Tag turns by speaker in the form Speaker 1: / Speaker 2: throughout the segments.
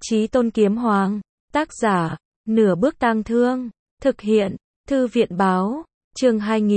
Speaker 1: Chí Tôn Kiếm Hoàng. Tác giả, Nửa Bước Tang Thương. Thực hiện, Thư viện Báo. Chương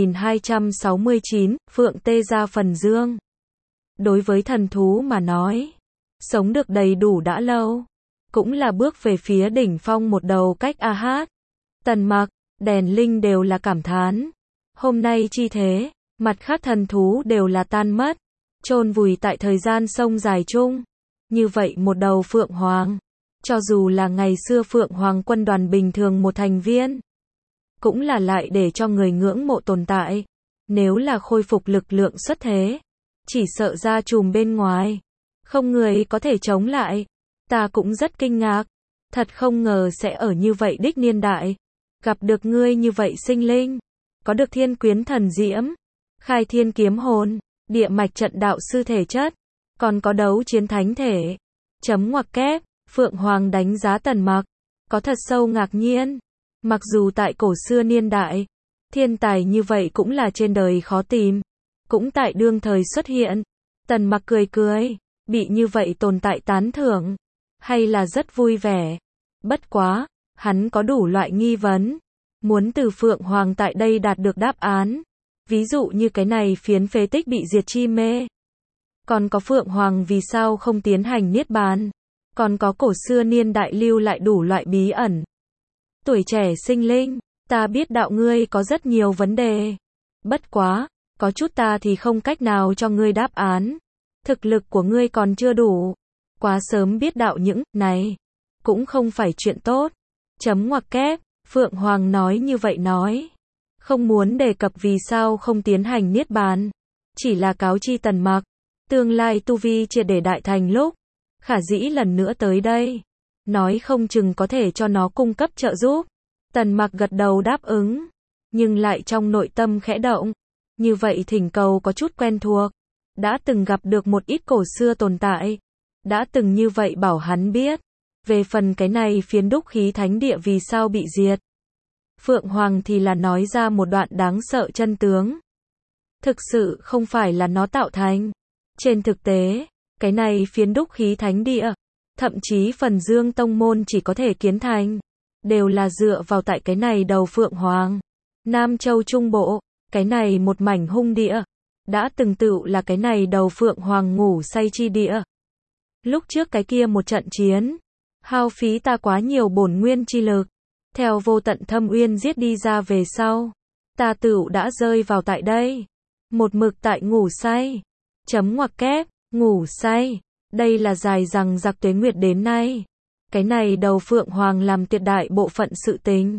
Speaker 1: 2269, Phượng Tê Gia Phần Dương. Đối với thần thú mà nói, sống được đầy đủ đã lâu, cũng là bước về phía đỉnh phong một đầu cách a hát. Tần Mặc, Đèn Linh đều là cảm thán. Hôm nay chi thế, mặt khác thần thú đều là tan mất, chôn vùi tại thời gian sông dài chung. Như vậy một đầu Phượng Hoàng, cho dù là ngày xưa Phượng Hoàng quân đoàn bình thường một thành viên, cũng là lại để cho người ngưỡng mộ tồn tại. Nếu là khôi phục lực lượng xuất thế, chỉ sợ ra chùm bên ngoài, không người có thể chống lại. Ta cũng rất kinh ngạc, thật không ngờ sẽ ở như vậy đích niên đại, gặp được ngươi như vậy sinh linh, có được thiên quyến thần diễm, khai thiên kiếm hồn, địa mạch trận đạo sư thể chất, còn có đấu chiến thánh thể. Chấm ngoặc kép, Phượng Hoàng đánh giá Tần Mặc, có thật sâu ngạc nhiên. Mặc dù tại cổ xưa niên đại, thiên tài như vậy cũng là trên đời khó tìm, cũng tại đương thời xuất hiện. Tần Mặc cười cười, bị như vậy tồn tại tán thưởng, hay là rất vui vẻ. Bất quá, hắn có đủ loại nghi vấn, muốn từ Phượng Hoàng tại đây đạt được đáp án. Ví dụ như cái này phiến phế tích bị diệt chi mê. Còn có Phượng Hoàng vì sao không tiến hành niết bàn. Còn có cổ xưa niên đại lưu lại đủ loại bí ẩn. Tuổi trẻ sinh linh, ta biết đạo ngươi có rất nhiều vấn đề. Bất quá, có chút ta thì không cách nào cho ngươi đáp án. Thực lực của ngươi còn chưa đủ. Quá sớm biết đạo những này, cũng không phải chuyện tốt. Chấm ngoặc kép, Phượng Hoàng nói như vậy nói. Không muốn đề cập vì sao không tiến hành niết bàn. Chỉ là cáo chi Tần Mặc, tương lai tu vi triệt để đại thành lúc, Khả dĩ lần nữa tới đây, nói không chừng có thể cho nó cung cấp trợ giúp. Tần Mặc gật đầu đáp ứng, nhưng lại trong nội tâm khẽ động. Như vậy thỉnh cầu có chút quen thuộc, đã từng gặp được một ít cổ xưa tồn tại, đã từng như vậy bảo hắn biết. Về phần cái này phiến đúc khí thánh địa vì sao bị diệt, Phượng Hoàng thì là nói ra một đoạn đáng sợ chân tướng. Thực sự không phải là nó tạo thành. Trên thực tế, cái này phiến đúc khí thánh địa, thậm chí phần Dương tông môn chỉ có thể kiến thành, đều là dựa vào tại cái này đầu Phượng Hoàng. Nam Châu Trung Bộ, cái này một mảnh hung địa, đã từng tựu là cái này đầu Phượng Hoàng ngủ say chi địa. Lúc trước cái kia một trận chiến, hao phí ta quá nhiều bổn nguyên chi lực, theo vô tận thâm uyên giết đi ra về sau, ta tựu đã rơi vào tại đây, một mực tại ngủ say. Chấm ngoặc kép, ngủ say, đây là dài rằng giặc tuế nguyệt đến nay. Cái này đầu Phượng Hoàng làm tuyệt đại bộ phận sự tình.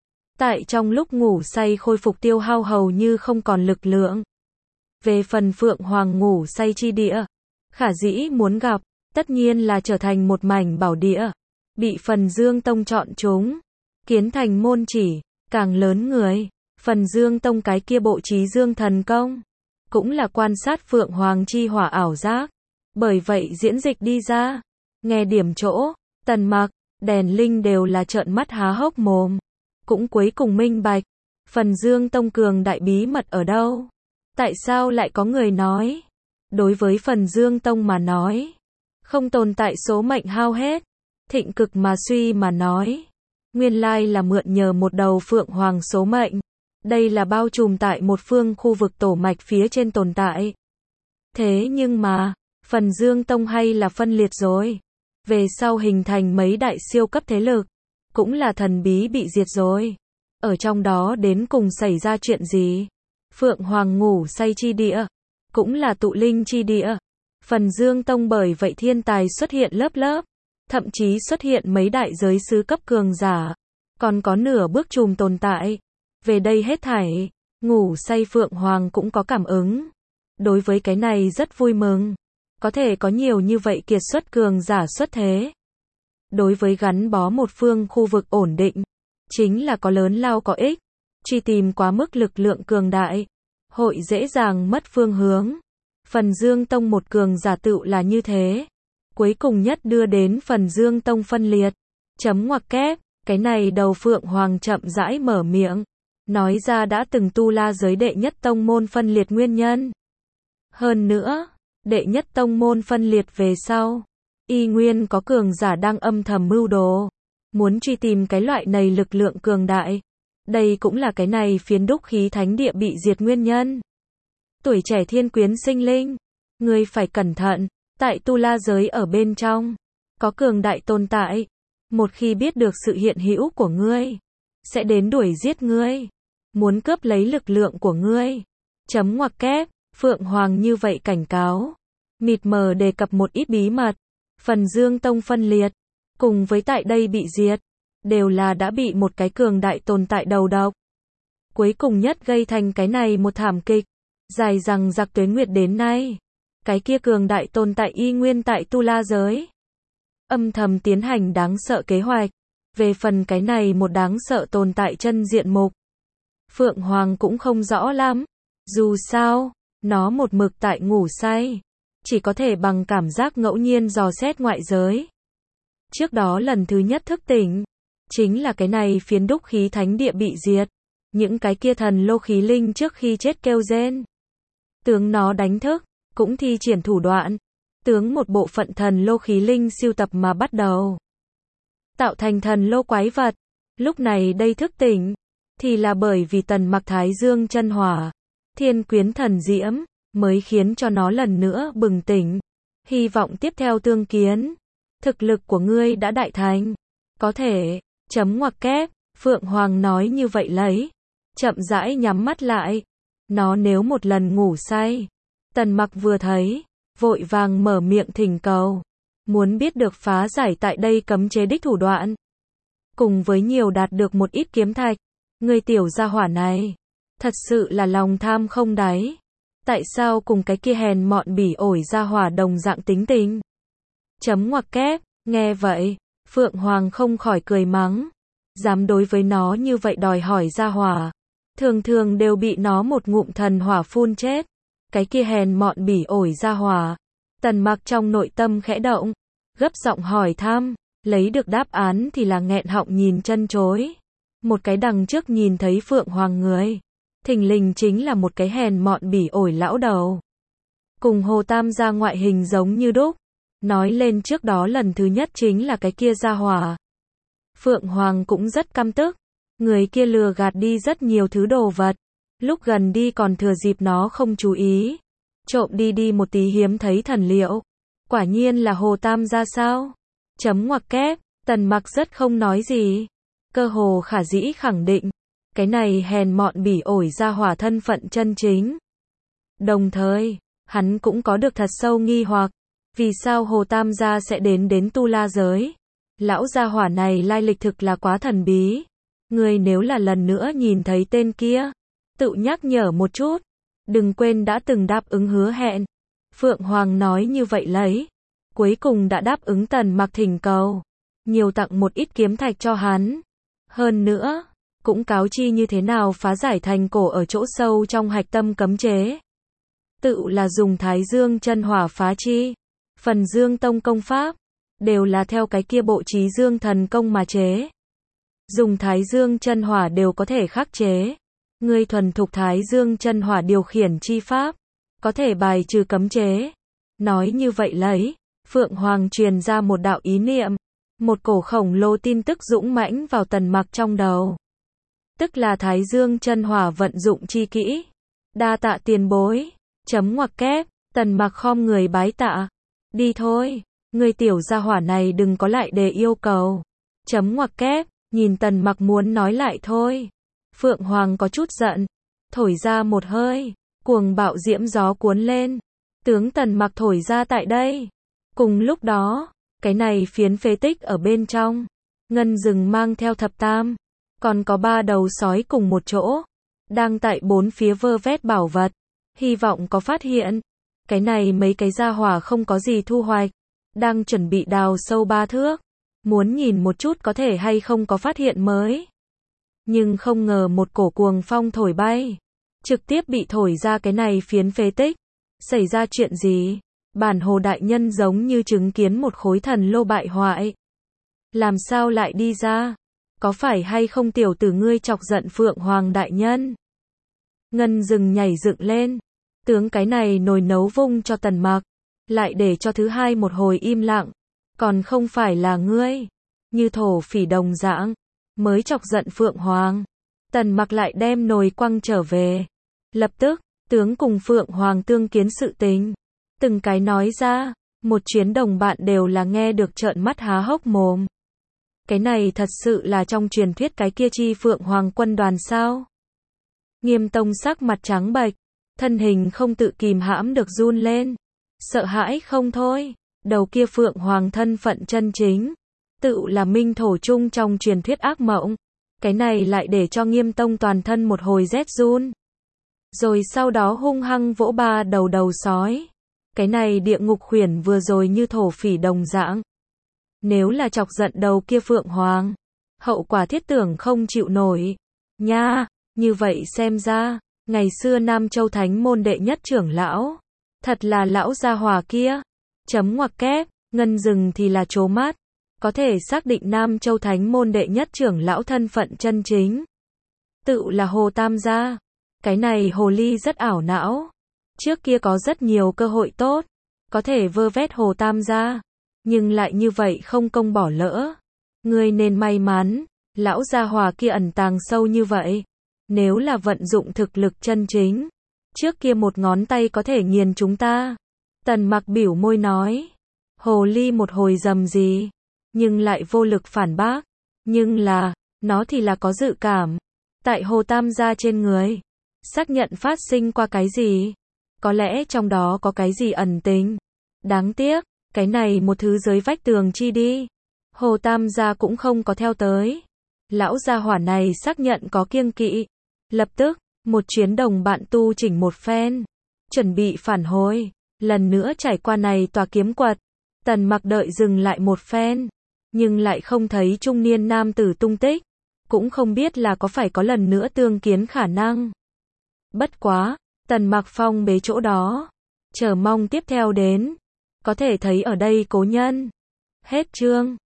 Speaker 1: Tại trong lúc ngủ say khôi phục tiêu hao hầu như không còn lực lượng. Về phần Phượng Hoàng ngủ say chi địa, Khả dĩ muốn gặp, tất nhiên là trở thành một mảnh bảo địa, bị phần Dương tông chọn chúng, kiến thành môn chỉ, càng lớn người. Phần Dương tông cái kia bộ trí Dương thần công, cũng là quan sát Phượng Hoàng chi hỏa ảo giác, bởi vậy diễn dịch đi ra. Nghe điểm chỗ, Tần Mặc, Đèn Linh đều là trợn mắt há hốc mồm, cũng cuối cùng minh bạch, phần Dương tông cường đại bí mật ở đâu? Tại sao lại có người nói, đối với phần Dương tông mà nói, không tồn tại số mệnh hao hết, thịnh cực mà suy mà nói, nguyên lai là mượn nhờ một đầu Phượng Hoàng số mệnh. Đây là bao trùm tại một phương khu vực tổ mạch phía trên tồn tại. Thế nhưng mà, phần Dương tông hay là phân liệt rồi. Về sau hình thành mấy đại siêu cấp thế lực, cũng là thần bí bị diệt rồi. Ở trong đó đến cùng xảy ra chuyện gì? Phượng Hoàng ngủ say chi địa, cũng là tụ linh chi địa. Phần Dương tông bởi vậy thiên tài xuất hiện lớp lớp, thậm chí xuất hiện mấy đại giới sứ cấp cường giả, còn có nửa bước trùm tồn tại. Về đây hết thảy, ngủ say Phượng Hoàng cũng có cảm ứng. Đối với cái này rất vui mừng. Có thể có nhiều như vậy kiệt xuất cường giả xuất thế. Đối với gắn bó một phương khu vực ổn định, chính là có lớn lao có ích. Truy tìm quá mức lực lượng cường đại, hội dễ dàng mất phương hướng. Phần Dương tông một cường giả tựu là như thế. Cuối cùng nhất đưa đến phần Dương tông phân liệt. Chấm ngoặc kép, cái này đầu Phượng Hoàng chậm rãi mở miệng, nói ra đã từng tu la giới đệ nhất tông môn phân liệt nguyên nhân. Hơn nữa, đệ nhất tông môn phân liệt về sau, Y nguyên có cường giả đang âm thầm mưu đồ, muốn truy tìm cái loại này lực lượng cường đại. Đây cũng là cái này phiến đúc khí thánh địa bị diệt nguyên nhân. Tuổi trẻ thiên quyến sinh linh, ngươi phải cẩn thận, tại tu la giới ở bên trong, có cường đại tồn tại, một khi biết được sự hiện hữu của ngươi, sẽ đến đuổi giết ngươi, muốn cướp lấy lực lượng của ngươi. Chấm ngoặc kép, Phượng Hoàng như vậy cảnh cáo, mịt mờ đề cập một ít bí mật, Phần Dương Tông phân liệt, cùng với tại đây bị diệt, đều là đã bị một cái cường đại tồn tại đầu độc. Cuối cùng nhất gây thành cái này một thảm kịch, dài rằng giặc tuế nguyệt đến nay, cái kia cường đại tồn tại y nguyên tại tu la giới. Âm thầm tiến hành đáng sợ kế hoạch, về phần cái này một đáng sợ tồn tại chân diện mục. Phượng Hoàng cũng không rõ lắm, dù sao, nó một mực tại ngủ say, chỉ có thể bằng cảm giác ngẫu nhiên dò xét ngoại giới. Trước đó lần thứ nhất thức tỉnh, chính là cái này phiến đúc khí thánh địa bị diệt, những cái kia thần lô khí linh trước khi chết kêu rên. Tướng nó đánh thức, cũng thi triển thủ đoạn, tướng một bộ phận thần lô khí linh siêu tập mà bắt đầu tạo thành thần lô quái vật. Lúc này đây thức tỉnh, thì là bởi vì Tần Mặc Thái Dương chân hỏa, thiên quyến thần diễm, mới khiến cho nó lần nữa bừng tỉnh. Hy vọng tiếp theo tương kiến, thực lực của ngươi đã đại thành. Có thể, chấm ngoặc kép, Phượng Hoàng nói như vậy lấy, chậm rãi nhắm mắt lại. Nó nếu một lần ngủ say, Tần Mặc vừa thấy, vội vàng mở miệng thỉnh cầu, muốn biết được phá giải tại đây cấm chế đích thủ đoạn, cùng với nhiều đạt được một ít kiếm thạch. Người tiểu gia hỏa này, thật sự là lòng tham không đáy. Tại sao cùng cái kia hèn mọn bỉ ổi gia hỏa đồng dạng tính tình? Chấm ngoặc kép, nghe vậy, Phượng Hoàng không khỏi cười mắng, dám đối với nó như vậy đòi hỏi gia hỏa, thường thường đều bị nó một ngụm thần hỏa phun chết. Cái kia hèn mọn bỉ ổi gia hỏa. Tần Mặc trong nội tâm khẽ động, gấp giọng hỏi thăm, lấy được đáp án thì là nghẹn họng nhìn chân chối. Một cái đằng trước nhìn thấy Phượng Hoàng người, thình lình chính là một cái hèn mọn bỉ ổi lão đầu. Cùng Hồ Tam gia ngoại hình giống như đúc, nói lên trước đó lần thứ nhất chính là cái kia gia hỏa. Phượng Hoàng cũng rất căm tức, người kia lừa gạt đi rất nhiều thứ đồ vật, lúc gần đi còn thừa dịp nó không chú ý, trộm đi một tí hiếm thấy thần liệu. Quả nhiên là Hồ Tam gia sao? Chấm ngoặc kép, Tần Mặc rất không nói gì, cơ hồ khả dĩ khẳng định, cái này hèn mọn bỉ ổi gia hỏa thân phận chân chính. Đồng thời, hắn cũng có được thật sâu nghi hoặc, vì sao Hồ Tam gia sẽ đến tu la giới? Lão gia hỏa này lai lịch thực là quá thần bí. Người nếu là lần nữa nhìn thấy tên kia, tự nhắc nhở một chút, đừng quên đã từng đáp ứng hứa hẹn. Phượng Hoàng nói như vậy lấy, cuối cùng đã đáp ứng Tần Mặc thỉnh cầu, nhiều tặng một ít kiếm thạch cho hắn. Hơn nữa, cũng cáo chi như thế nào phá giải thành cổ ở chỗ sâu trong hạch tâm cấm chế. Tự là dùng Thái Dương chân hỏa phá chi, Phần Dương Tông công pháp, đều là theo cái kia bộ Chí Dương thần công mà chế. Dùng Thái Dương chân hỏa đều có thể khắc chế. Ngươi thuần thục Thái Dương chân hỏa điều khiển chi pháp, có thể bài trừ cấm chế. Nói như vậy lấy, Phượng Hoàng truyền ra một đạo ý niệm, một cổ khổng lồ tin tức dũng mãnh vào Tần Mặc trong đầu. Tức là Thái Dương chân hỏa vận dụng chi kỹ. Đa tạ tiền bối. Chấm ngoặc kép, Tần Mặc khom người bái tạ. Đi thôi, người tiểu gia hỏa này đừng có lại đề yêu cầu. Chấm ngoặc kép, nhìn Tần Mặc muốn nói lại thôi. Phượng Hoàng có chút giận, thổi ra một hơi, cuồng bạo diễm gió cuốn lên, tướng Tần Mặc thổi ra tại đây. Cùng lúc đó, cái này phiến phế tích ở bên trong, Ngân Rừng mang theo thập tam, còn có 3 đầu sói cùng một chỗ, đang tại bốn phía vơ vét bảo vật, hy vọng có phát hiện. Cái này mấy cái gia hỏa không có gì thu hoạch, đang chuẩn bị đào sâu 3 thước, muốn nhìn một chút có thể hay không có phát hiện mới. Nhưng không ngờ một cổ cuồng phong thổi bay, trực tiếp bị thổi ra cái này phiến phế tích. Xảy ra chuyện gì? Bản Hồ đại nhân giống như chứng kiến một khối thần lô bại hoại. Làm sao lại đi ra? Có phải hay không tiểu tử ngươi chọc giận Phượng Hoàng đại nhân? Ngân Rừng nhảy dựng lên, tướng cái này nồi nấu vung cho Tần Mặc, lại để cho thứ hai một hồi im lặng. còn không phải là ngươi, như thổ phỉ đồng dạng, mới chọc giận Phượng Hoàng. Tần Mặc lại đem nồi quăng trở về. Lập tức, tướng cùng Phượng Hoàng tương kiến sự tình. Từng cái nói ra, một chuyến đồng bạn đều là nghe được trợn mắt há hốc mồm. Cái này thật sự là trong truyền thuyết cái kia chi Phượng Hoàng quân đoàn sao? Nghiêm Tông sắc mặt trắng bệch, thân hình không tự kìm hãm được run lên. Sợ hãi không thôi, đầu kia Phượng Hoàng thân phận chân chính, tự là minh thổ chung trong truyền thuyết ác mộng. Cái này lại để cho Nghiêm Tông toàn thân một hồi rét run. Rồi sau đó hung hăng vỗ ba đầu đầu sói. Cái này địa ngục khuyển vừa rồi như thổ phỉ đồng dạng. Nếu là chọc giận đầu kia Phượng Hoàng, hậu quả thiết tưởng không chịu nổi. Nha, như vậy xem ra, ngày xưa Nam Châu Thánh môn đệ nhất trưởng lão, thật là lão gia hỏa kia. Chấm ngoặc kép, Ngân Dừng thì là trố mắt. Có thể xác định Nam Châu Thánh môn đệ nhất trưởng lão thân phận chân chính. Tự là Hồ Tam gia. Cái này hồ ly rất ảo não. Trước kia có rất nhiều cơ hội tốt, có thể vơ vét Hồ Tam gia, nhưng lại như vậy không công bỏ lỡ. Ngươi nên may mắn, lão gia hỏa kia ẩn tàng sâu như vậy. Nếu là vận dụng thực lực chân chính, trước kia một ngón tay có thể nghiền chúng ta. Tần Mặc biểu môi nói. Hồ ly một hồi rầm gì, nhưng lại vô lực phản bác. Nhưng là, nó thì là có dự cảm. Tại Hồ Tam gia trên người, xác nhận phát sinh qua cái gì. Có lẽ trong đó có cái gì ẩn tình. Đáng tiếc, cái này một thứ dưới vách tường chi đi. Hồ Tam gia cũng không có theo tới. Lão gia hỏa này xác nhận có kiêng kỵ. Lập tức, một chuyến đồng bạn tu chỉnh một phen. Chuẩn bị phản hồi. Lần nữa trải qua này tòa kiếm quật. Tần Mặc đợi dừng lại một phen. Nhưng lại không thấy trung niên nam tử tung tích. Cũng không biết là có phải có lần nữa tương kiến khả năng. Bất quá, Tần Mặc phong bế chỗ đó. Chờ mong tiếp theo đến. Có thể thấy ở đây cố nhân. Hết chương.